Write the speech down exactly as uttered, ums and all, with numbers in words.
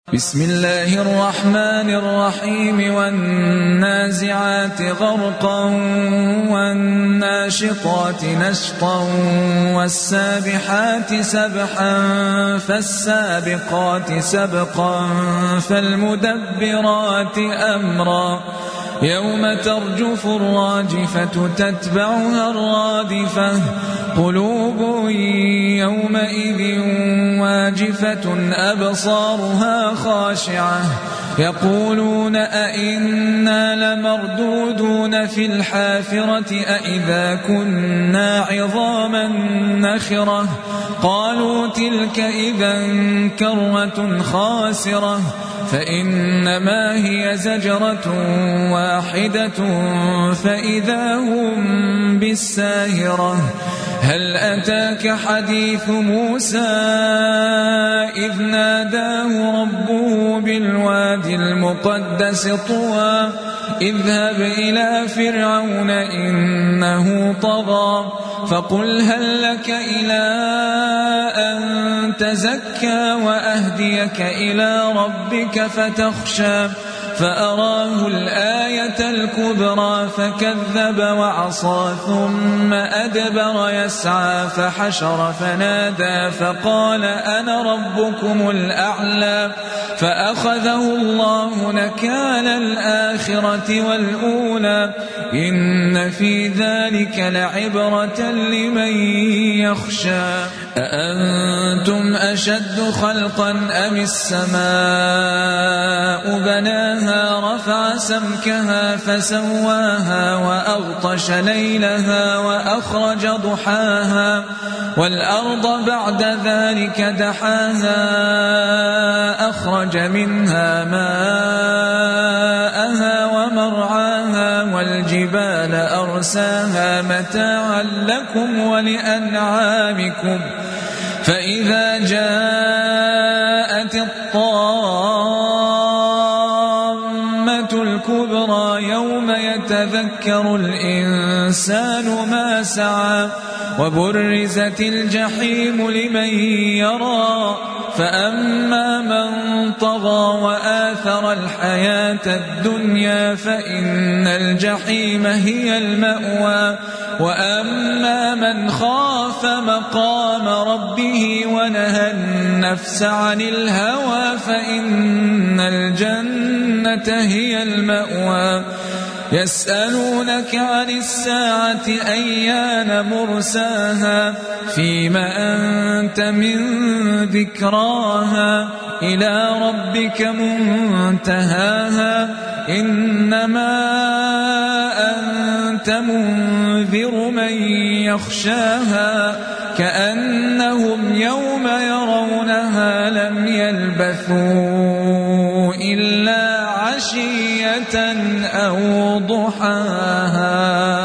بسم الله الرحمن الرحيم والنازعات غرقا والناشطات نشطا والسابحات سبحا فالسابقات سبقا فالمدبرات أمرا يوم ترجف الراجفة تتبعها الرادفة قلوب يومئذ واجفة أبصارها خاشعة يقولون أئنا لمردودون في الحافرة أئذا كنا عظاما نخرة قالوا تلك إذا كرة خاسرة فإنما هي زجرة واحدة فإذا هم بالساهرة هل أتاك حديث موسى إذ ناداه ربه بالوادي المقدس طوى اذهب إلى فرعون إنه طغى فقل هل لك إلى أن تزكى وأهديك إلى ربك فتخشى فأراه الآية الكبرى فكذب وعصى ثم أدبر يسعى فحشر فنادى فقال أنا ربكم الأعلى فأخذه الله نكال الآخرة والأولى إن في ذلك لعبرة لمن يخشى أأنتم أشد خلقا أم السماء بناها رفع سمكها فسواها وأغطش ليلها وأخرج ضحاها والأرض بعد ذلك دحاها أخرج منها ماءها ومرعاها والجبال أرساها متاعا لكم ولأنعامكم فإذا جاءت الطامة الكبرى يوم يتذكر الإنسان ما سعى وبرزت الجحيم لمن يرى فأما من طغى وآثر الحياة الدنيا فإن الجحيم هي المأوى وأما من خاف مقام ربه ونهى النفس عن الهوى فإن الجنة هي المأوى يسألونك عن الساعة أيان مرساها فيما أنت من ذكراها إلى ربك منتهاها إنما أنت منذر من يخشاها كأنهم يوم يرونها لم يلبثوا إلا عشية أو ضحاها.